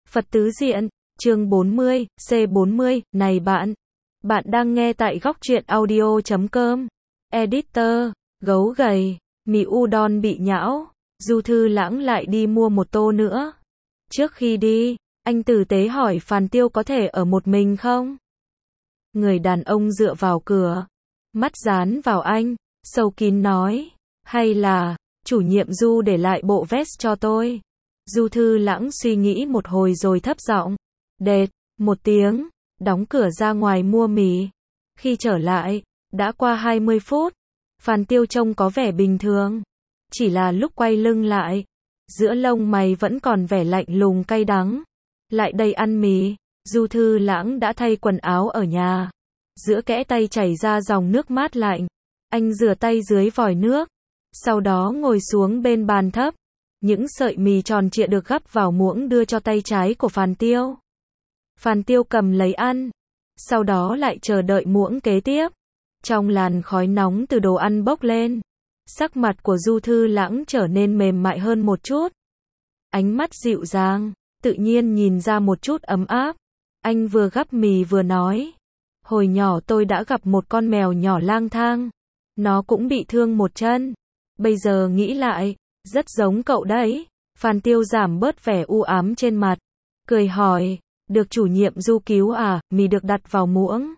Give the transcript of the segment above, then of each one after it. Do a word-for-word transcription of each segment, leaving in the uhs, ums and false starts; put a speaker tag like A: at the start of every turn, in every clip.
A: Phật tứ diện, chương bốn mươi, C bốn mươi, này bạn. Bạn đang nghe tại góc truyện audio chấm com. Editor, gấu gầy, mì udon bị nhão, Du Thư Lãng lại đi mua một tô nữa. Trước khi đi, anh tử tế hỏi Phàn Tiêu có thể ở một mình không? Người đàn ông dựa vào cửa, mắt dán vào anh, sâu kín nói, hay là, chủ nhiệm Du để lại bộ vest cho tôi. Du Thư Lãng suy nghĩ một hồi rồi thấp giọng, đệt, một tiếng, đóng cửa ra ngoài mua mì. Khi trở lại, đã qua hai mươi phút, Phàn Tiêu trông có vẻ bình thường. Chỉ là lúc quay lưng lại, giữa lông mày vẫn còn vẻ lạnh lùng cay đắng. Lại đây ăn mì, Du Thư Lãng đã thay quần áo ở nhà. Giữa kẽ tay chảy ra dòng nước mát lạnh. Anh rửa tay dưới vòi nước. Sau đó ngồi xuống bên bàn thấp. Những sợi mì tròn trịa được gắp vào muỗng đưa cho tay trái của Phàn Tiêu. Phàn Tiêu cầm lấy ăn. Sau đó lại chờ đợi muỗng kế tiếp. Trong làn khói nóng từ đồ ăn bốc lên, sắc mặt của Du Thư Lãng trở nên mềm mại hơn một chút. Ánh mắt dịu dàng, tự nhiên nhìn ra một chút ấm áp. Anh vừa gắp mì vừa nói, hồi nhỏ tôi đã gặp một con mèo nhỏ lang thang. Nó cũng bị thương một chân. Bây giờ nghĩ lại, rất giống cậu đấy. Phàn Tiêu giảm bớt vẻ u ám trên mặt, cười hỏi, được chủ nhiệm Du cứu à? Mì được đặt vào muỗng.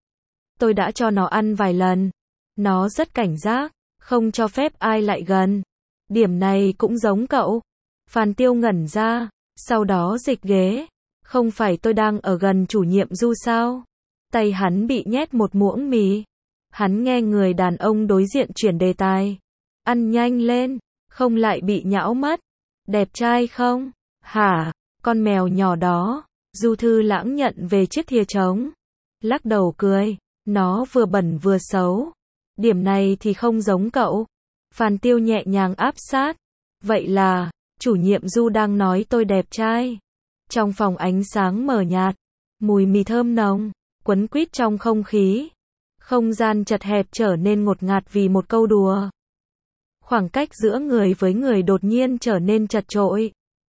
A: Tôi đã cho nó ăn vài lần. Nó rất cảnh giác, không cho phép ai lại gần. Điểm này cũng giống cậu. Phàn Tiêu ngẩn ra, sau đó dịch ghế. Không phải tôi đang ở gần chủ nhiệm Du sao? Tay hắn bị nhét một muỗng mì. Hắn nghe người đàn ông đối diện chuyển đề tài. Ăn nhanh lên, không lại bị nhão mất. Đẹp trai không? Hả? Con mèo nhỏ đó. Du Thư Lãng nhận về chiếc thìa trống. Lắc đầu cười. Nó vừa bẩn vừa xấu. Điểm này thì không giống cậu. Phàn Tiêu nhẹ nhàng áp sát. Vậy là, chủ nhiệm Du đang nói tôi đẹp trai. Trong phòng ánh sáng mờ nhạt, mùi mì thơm nồng, quấn quýt trong không khí. Không gian chật hẹp trở nên ngột ngạt vì một câu đùa. Khoảng cách giữa người với người đột nhiên trở nên chật chội.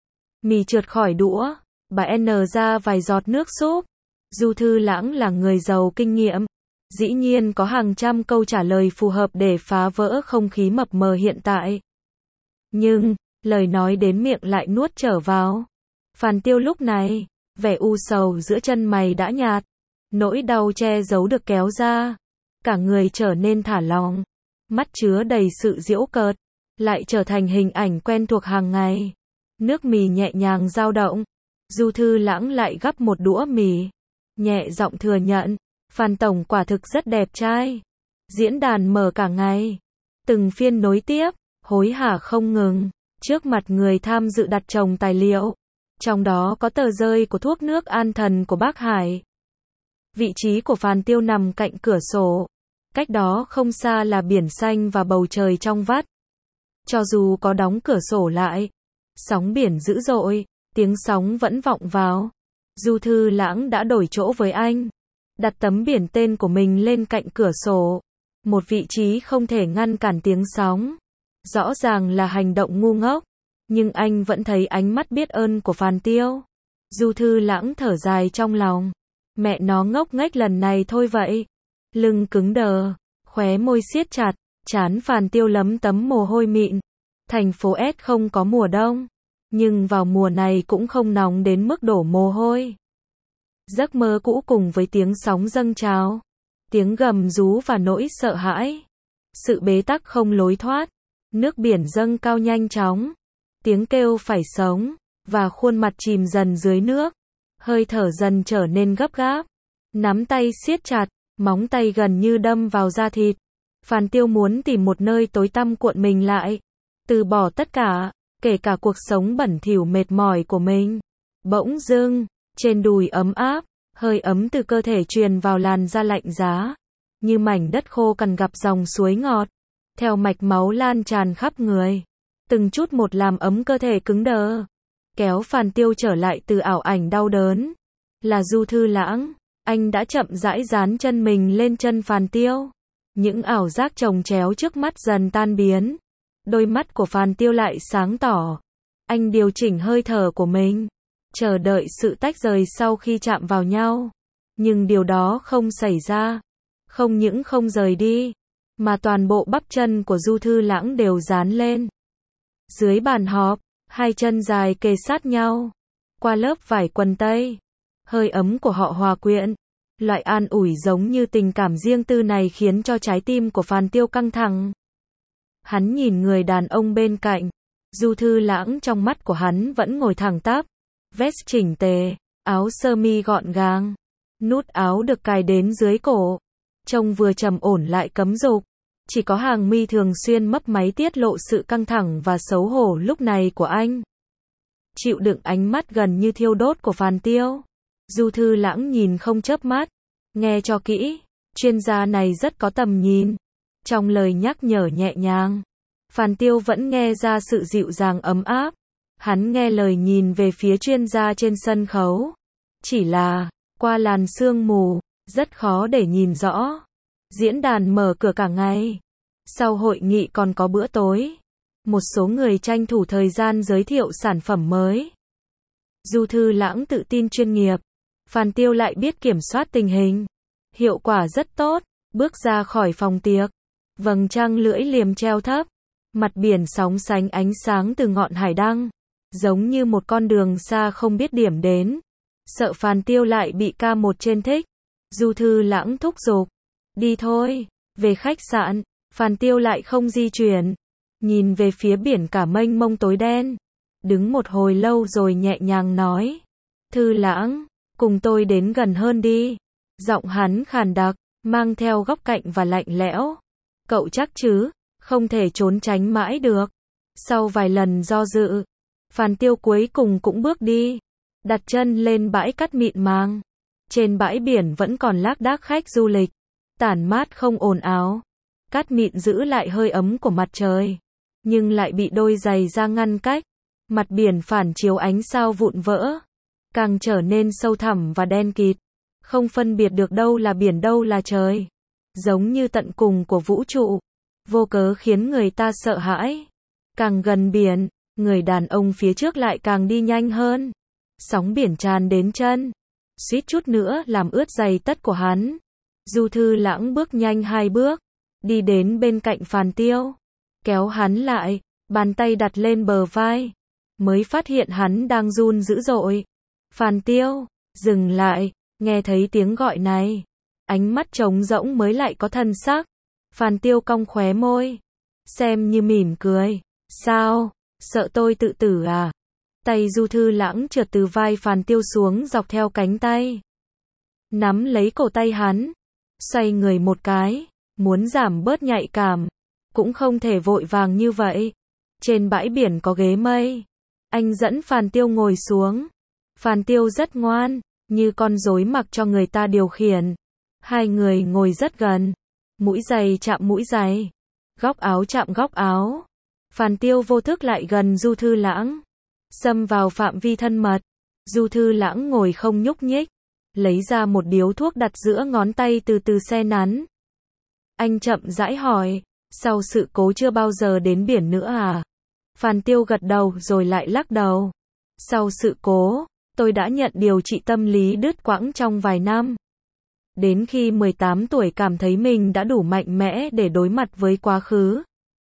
A: Mì trượt khỏi đũa, bà N ra vài giọt nước súp. Du Thư Lãng là người giàu kinh nghiệm. Dĩ nhiên có hàng trăm câu trả lời phù hợp để phá vỡ không khí mập mờ hiện tại. Nhưng, lời nói đến miệng lại nuốt trở vào. Phàn Tiêu lúc này, vẻ u sầu giữa chân mày đã nhạt. Nỗi đau che giấu được kéo ra. Cả người trở nên thả lỏng. Mắt chứa đầy sự giễu cợt. Lại trở thành hình ảnh quen thuộc hàng ngày. Nước mì nhẹ nhàng dao động. Du Thư Lãng lại gắp một đũa mì. Nhẹ giọng thừa nhận. Phàn tổng quả thực rất đẹp trai. Diễn đàn mở cả ngày. Từng phiên nối tiếp, hối hả không ngừng. Trước mặt người tham dự đặt chồng tài liệu. Trong đó có tờ rơi của thuốc nước an thần của bác Hải. Vị trí của Phàn Tiêu nằm cạnh cửa sổ. Cách đó không xa là biển xanh và bầu trời trong vắt. Cho dù có đóng cửa sổ lại, sóng biển dữ dội, tiếng sóng vẫn vọng vào. Du Thư Lãng đã đổi chỗ với anh. Đặt tấm biển tên của mình lên cạnh cửa sổ. Một vị trí không thể ngăn cản tiếng sóng. Rõ ràng là hành động ngu ngốc. Nhưng anh vẫn thấy ánh mắt biết ơn của Phàn Tiêu. Du Thư Lãng thở dài trong lòng. Mẹ nó ngốc nghếch lần này thôi vậy. Lưng cứng đờ, khóe môi siết chặt, trán Phàn Tiêu lấm tấm mồ hôi mịn. Thành phố S không có mùa đông. Nhưng vào mùa này cũng không nóng đến mức đổ mồ hôi. Giấc mơ cũ cùng với tiếng sóng dâng trào, tiếng gầm rú và nỗi sợ hãi. Sự bế tắc không lối thoát, nước biển dâng cao nhanh chóng, tiếng kêu phải sống, và khuôn mặt chìm dần dưới nước. Hơi thở dần trở nên gấp gáp, nắm tay siết chặt, móng tay gần như đâm vào da thịt. Phàn Tiêu muốn tìm một nơi tối tăm cuộn mình lại, từ bỏ tất cả, kể cả cuộc sống bẩn thỉu mệt mỏi của mình. Bỗng dưng, trên đùi ấm áp, hơi ấm từ cơ thể truyền vào làn da lạnh giá. Như mảnh đất khô cằn gặp dòng suối ngọt. Theo mạch máu lan tràn khắp người. Từng chút một làm ấm cơ thể cứng đờ. Kéo Phàn Tiêu trở lại từ ảo ảnh đau đớn. Là Du Thư Lãng. Anh đã chậm rãi dán chân mình lên chân Phàn Tiêu. Những ảo giác chồng chéo trước mắt dần tan biến. Đôi mắt của Phàn Tiêu lại sáng tỏ. Anh điều chỉnh hơi thở của mình. chờ đợi sự tách rời sau khi chạm vào nhau. Nhưng điều đó không xảy ra. Không những không rời đi, mà toàn bộ bắp chân của Du Thư Lãng đều dán lên. Dưới bàn họp, hai chân dài kề sát nhau, qua lớp vải quần tây. Hơi ấm của họ hòa quyện. Loại an ủi giống như tình cảm riêng tư này khiến cho trái tim của Phàn Tiêu căng thẳng. Hắn nhìn người đàn ông bên cạnh. Du Thư Lãng trong mắt của hắn vẫn ngồi thẳng tắp. Vest chỉnh tề, áo sơ mi gọn gàng. Nút áo được cài đến dưới cổ. Trông vừa trầm ổn lại cấm dục. Chỉ có hàng mi thường xuyên mấp máy tiết lộ sự căng thẳng và xấu hổ lúc này của anh. Chịu đựng ánh mắt gần như thiêu đốt của Phàn Tiêu. Du Thư Lãng nhìn không chớp mắt. Nghe cho kỹ, chuyên gia này rất có tầm nhìn. Trong lời nhắc nhở nhẹ nhàng, Phàn Tiêu vẫn nghe ra sự dịu dàng ấm áp. Hắn nghe lời nhìn về phía chuyên gia trên sân khấu. Chỉ là, qua làn sương mù, rất khó để nhìn rõ. Diễn đàn mở cửa cả ngày. Sau hội nghị còn có bữa tối. Một số người tranh thủ thời gian giới thiệu sản phẩm mới. Du Thư Lãng tự tin chuyên nghiệp. Phàn Tiêu lại biết kiểm soát tình hình. Hiệu quả rất tốt. Bước ra khỏi phòng tiệc. Vầng trăng lưỡi liềm treo thấp. Mặt biển sóng sánh ánh sáng từ ngọn hải đăng. Giống như một con đường xa không biết điểm đến. Sợ Phàn Tiêu lại bị ca một trên thích. Du Thư Lãng thúc giục. Đi thôi. Về khách sạn. Phàn Tiêu lại không di chuyển. Nhìn về phía biển cả mênh mông tối đen. Đứng một hồi lâu rồi nhẹ nhàng nói. Thư Lãng, cùng tôi đến gần hơn đi. Giọng hắn khàn đặc, mang theo góc cạnh và lạnh lẽo. Cậu chắc chứ, không thể trốn tránh mãi được. Sau vài lần do dự, Phàn Tiêu cuối cùng cũng bước đi. Đặt chân lên bãi cát mịn màng. Trên bãi biển vẫn còn lác đác khách du lịch. Tản mát không ồn ào. Cát mịn giữ lại hơi ấm của mặt trời. Nhưng lại bị đôi giày da ngăn cách. Mặt biển phản chiếu ánh sao vụn vỡ. Càng trở nên sâu thẳm và đen kịt. Không phân biệt được đâu là biển đâu là trời. Giống như tận cùng của vũ trụ. Vô cớ khiến người ta sợ hãi. Càng gần biển, người đàn ông phía trước lại càng đi nhanh hơn. Sóng biển tràn đến chân. Suýt chút nữa làm ướt giày tất của hắn. Du Thư Lãng bước nhanh hai bước. Đi đến bên cạnh Phàn Tiêu. Kéo hắn lại. Bàn tay đặt lên bờ vai. Mới phát hiện hắn đang run dữ dội. Phàn Tiêu, dừng lại. Nghe thấy tiếng gọi này. Ánh mắt trống rỗng mới lại có thân sắc. Phàn Tiêu cong khóe môi. Xem như mỉm cười. Sao? Sợ tôi tự tử à? Tay Du Thư Lãng trượt từ vai Phàn Tiêu xuống dọc theo cánh tay. Nắm lấy cổ tay hắn. Xoay người một cái. Muốn giảm bớt nhạy cảm. Cũng không thể vội vàng như vậy. Trên bãi biển có ghế mây. Anh dẫn Phàn Tiêu ngồi xuống. Phàn Tiêu rất ngoan. Như con rối mặc cho người ta điều khiển. Hai người ngồi rất gần. Mũi giày chạm mũi giày. Góc áo chạm góc áo. Phàn Tiêu vô thức lại gần Du Thư Lãng. Xâm vào phạm vi thân mật. Du Thư Lãng ngồi không nhúc nhích. Lấy ra một điếu thuốc đặt giữa ngón tay từ từ se nắn. Anh chậm rãi hỏi. Sau sự cố chưa bao giờ đến biển nữa à? Phàn Tiêu gật đầu rồi lại lắc đầu. Sau sự cố, tôi đã nhận điều trị tâm lý đứt quãng trong vài năm. Đến khi mười tám tuổi cảm thấy mình đã đủ mạnh mẽ để đối mặt với quá khứ.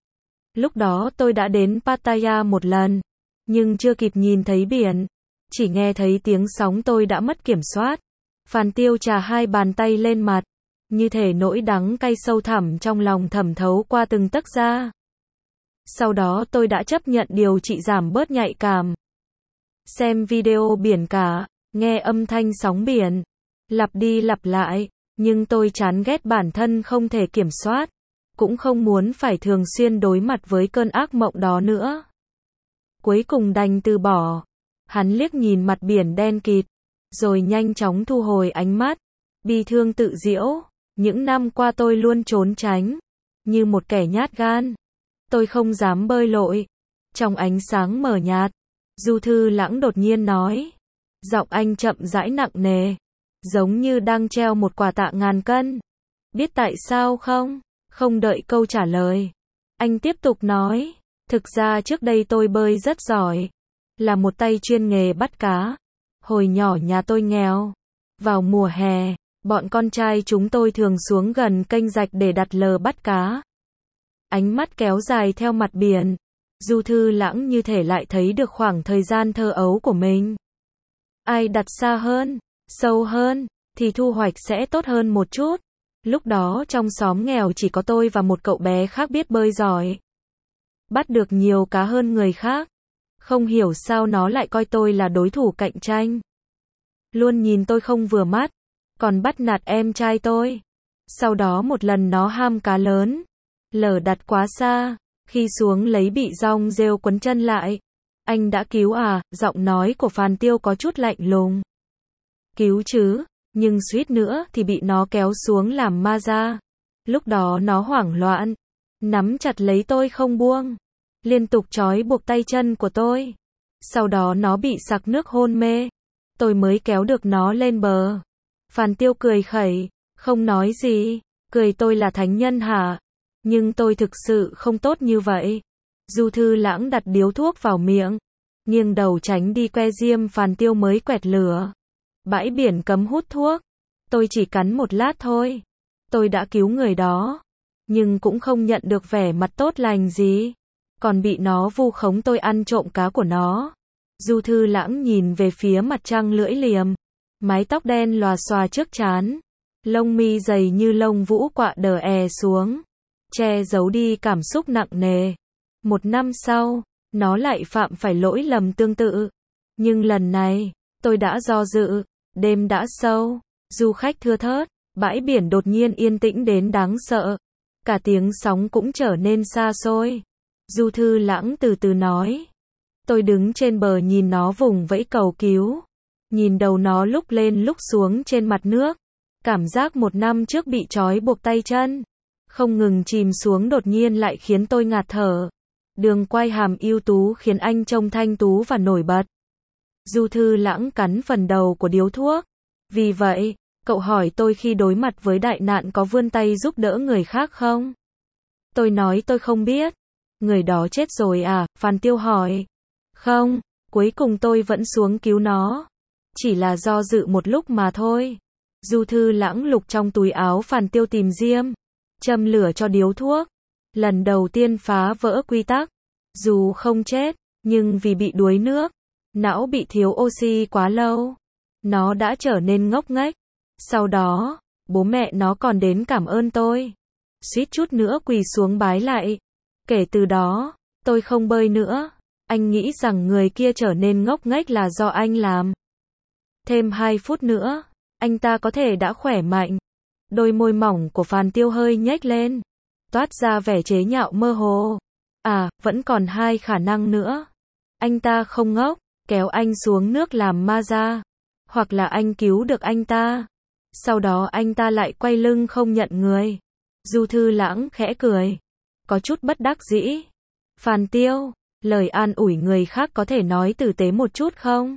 A: Lúc đó tôi đã đến Pattaya một lần, nhưng chưa kịp nhìn thấy biển. Chỉ nghe thấy tiếng sóng tôi đã mất kiểm soát. Phàn Tiêu chà hai bàn tay lên mặt. Như thể nỗi đắng cay sâu thẳm trong lòng thẩm thấu qua từng tấc da. Sau đó tôi đã chấp nhận điều trị giảm bớt nhạy cảm. Xem video biển cả, nghe âm thanh sóng biển. Lặp đi lặp lại, nhưng tôi chán ghét bản thân không thể kiểm soát. Cũng không muốn phải thường xuyên đối mặt với cơn ác mộng đó nữa. Cuối cùng đành từ bỏ. Hắn liếc nhìn mặt biển đen kịt, rồi nhanh chóng thu hồi ánh mắt. Bi thương tự giễu. Những năm qua tôi luôn trốn tránh. Như một kẻ nhát gan. Tôi không dám bơi lội. Trong ánh sáng mờ nhạt, Du Thư Lãng đột nhiên nói. Giọng anh chậm rãi nặng nề. Giống như đang treo một quả tạ ngàn cân. Biết tại sao không? Không đợi câu trả lời. Anh tiếp tục nói. Thực ra trước đây tôi bơi rất giỏi. Là một tay chuyên nghề bắt cá. Hồi nhỏ nhà tôi nghèo. Vào mùa hè, bọn con trai chúng tôi thường xuống gần kênh rạch để đặt lờ bắt cá. Ánh mắt kéo dài theo mặt biển. Du Thư Lãng như thể lại thấy được khoảng thời gian thơ ấu của mình. Ai đặt xa hơn, sâu hơn, thì thu hoạch sẽ tốt hơn một chút. Lúc đó trong xóm nghèo chỉ có tôi và một cậu bé khác biết bơi giỏi. Bắt được nhiều cá hơn người khác. Không hiểu sao nó lại coi tôi là đối thủ cạnh tranh. Luôn nhìn tôi không vừa mắt, còn bắt nạt em trai tôi. Sau đó một lần nó ham cá lớn, lờ đặt quá xa, khi xuống lấy bị dong rêu quấn chân lại. Anh đã cứu à? Giọng nói của Phàn Tiêu có chút lạnh lùng. Cứu chứ, nhưng suýt nữa thì bị nó kéo xuống làm ma ra. Lúc đó nó hoảng loạn, nắm chặt lấy tôi không buông, liên tục trói buộc tay chân của tôi. Sau đó nó bị sặc nước hôn mê. Tôi mới kéo được nó lên bờ. Phàn Tiêu cười khẩy, không nói gì, cười tôi là thánh nhân hả? Nhưng tôi thực sự không tốt như vậy. Du Thư Lãng đặt điếu thuốc vào miệng, nghiêng đầu tránh đi que diêm. Phàn Tiêu mới quẹt lửa. Bãi biển cấm hút thuốc. Tôi chỉ cắn một lát thôi. Tôi đã cứu người đó, nhưng cũng không nhận được vẻ mặt tốt lành gì. Còn bị nó vu khống tôi ăn trộm cá của nó. Du Thư Lãng nhìn về phía mặt trăng lưỡi liềm. Mái tóc đen lòa xòa trước trán. Lông mi dày như lông vũ quạ đờ è xuống, che giấu đi cảm xúc nặng nề. Một năm sau, nó lại phạm phải lỗi lầm tương tự. Nhưng lần này, tôi đã do dự. Đêm đã sâu, du khách thưa thớt, bãi biển đột nhiên yên tĩnh đến đáng sợ. Cả tiếng sóng cũng trở nên xa xôi. Du Thư Lãng từ từ nói. Tôi đứng trên bờ nhìn nó vùng vẫy cầu cứu. Nhìn đầu nó lúc lên lúc xuống trên mặt nước. Cảm giác một năm trước bị trói buộc tay chân, không ngừng chìm xuống đột nhiên lại khiến tôi ngạt thở. Đường quay hàm ưu tú khiến anh trông thanh tú và nổi bật. Du Thư Lãng cắn phần đầu của điếu thuốc. Vì vậy, cậu hỏi tôi khi đối mặt với đại nạn có vươn tay giúp đỡ người khác không? Tôi nói tôi không biết. Người đó chết rồi à? Phàn Tiêu hỏi. Không, cuối cùng tôi vẫn xuống cứu nó. Chỉ là do dự một lúc mà thôi. Du Thư Lãng lục trong túi áo Phàn Tiêu tìm diêm, châm lửa cho điếu thuốc. Lần đầu tiên phá vỡ quy tắc. Dù không chết, nhưng vì bị đuối nước, não bị thiếu oxy quá lâu, nó đã trở nên ngốc nghếch. Sau đó, bố mẹ nó còn đến cảm ơn tôi. Suýt chút nữa quỳ xuống bái lạy. Kể từ đó, tôi không bơi nữa. Anh nghĩ rằng người kia trở nên ngốc nghếch là do anh làm. Thêm hai phút nữa, anh ta có thể đã khỏe mạnh. Đôi môi mỏng của Phàn Tiêu hơi nhếch lên, toát ra vẻ chế nhạo mơ hồ. À, vẫn còn hai khả năng nữa. Anh ta không ngốc, kéo anh xuống nước làm ma ra. Hoặc là anh cứu được anh ta. Sau đó anh ta lại quay lưng không nhận người. Du Thư Lãng khẽ cười, có chút bất đắc dĩ. Phàn Tiêu, lời an ủi người khác có thể nói tử tế một chút không?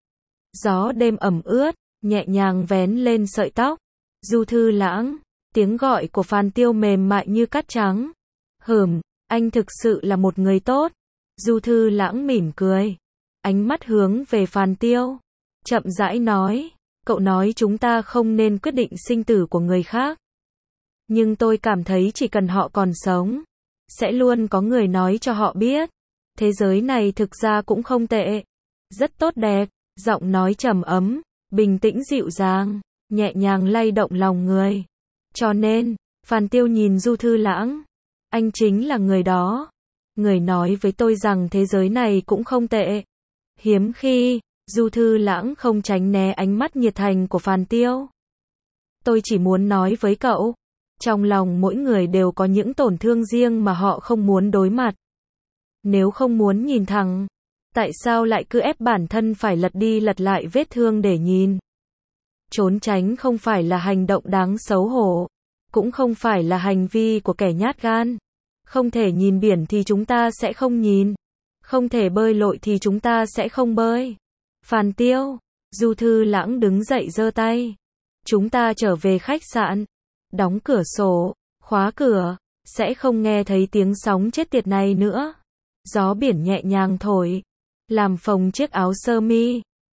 A: Gió đêm ẩm ướt, nhẹ nhàng vén lên sợi tóc. Du Thư Lãng, tiếng gọi của Phàn Tiêu mềm mại như cát trắng. Hừm, anh thực sự là một người tốt. Du Thư Lãng mỉm cười, ánh mắt hướng về Phàn Tiêu, chậm rãi nói, cậu nói chúng ta không nên quyết định sinh tử của người khác. Nhưng tôi cảm thấy chỉ cần họ còn sống, sẽ luôn có người nói cho họ biết. Thế giới này thực ra cũng không tệ. Rất tốt đẹp, giọng nói trầm ấm, bình tĩnh dịu dàng, nhẹ nhàng lay động lòng người. Cho nên, Phàn Tiêu nhìn Du Thư Lãng. Anh chính là người đó. Người nói với tôi rằng thế giới này cũng không tệ. Hiếm khi, Du Thư Lãng không tránh né ánh mắt nhiệt thành của Phàn Tiêu. Tôi chỉ muốn nói với cậu, trong lòng mỗi người đều có những tổn thương riêng mà họ không muốn đối mặt. Nếu không muốn nhìn thẳng, tại sao lại cứ ép bản thân phải lật đi lật lại vết thương để nhìn? Trốn tránh không phải là hành động đáng xấu hổ, cũng không phải là hành vi của kẻ nhát gan. Không thể nhìn biển thì chúng ta sẽ không nhìn. Không thể bơi lội thì chúng ta sẽ không bơi. Phàn Tiêu, Du Thư Lãng đứng dậy giơ tay. Chúng ta trở về khách sạn. Đóng cửa sổ, khóa cửa, sẽ không nghe thấy tiếng sóng chết tiệt này nữa. Gió biển nhẹ nhàng thổi, làm phồng chiếc áo sơ mi.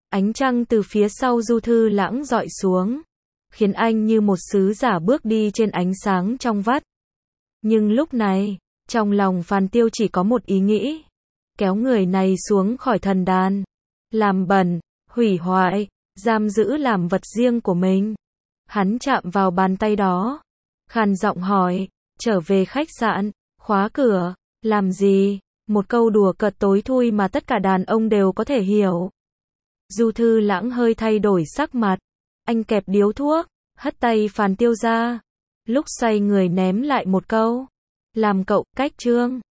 A: Ánh trăng từ phía sau Du Thư Lãng dọi xuống, khiến anh như một sứ giả bước đi trên ánh sáng trong vắt. Nhưng lúc này, trong lòng Phan Tiêu chỉ có một ý nghĩ, kéo người này xuống khỏi thần đàn, làm bẩn, hủy hoại, giam giữ làm vật riêng của mình. Hắn chạm vào bàn tay đó, khàn giọng hỏi, trở về khách sạn, khóa cửa, làm gì? Một câu đùa cợt tối thui mà tất cả đàn ông đều có thể hiểu. Du Thư Lãng hơi thay đổi sắc mặt, anh kẹp điếu thuốc, hất tay Phan Tiêu ra, lúc xoay người ném lại một câu, làm cậu cách trương.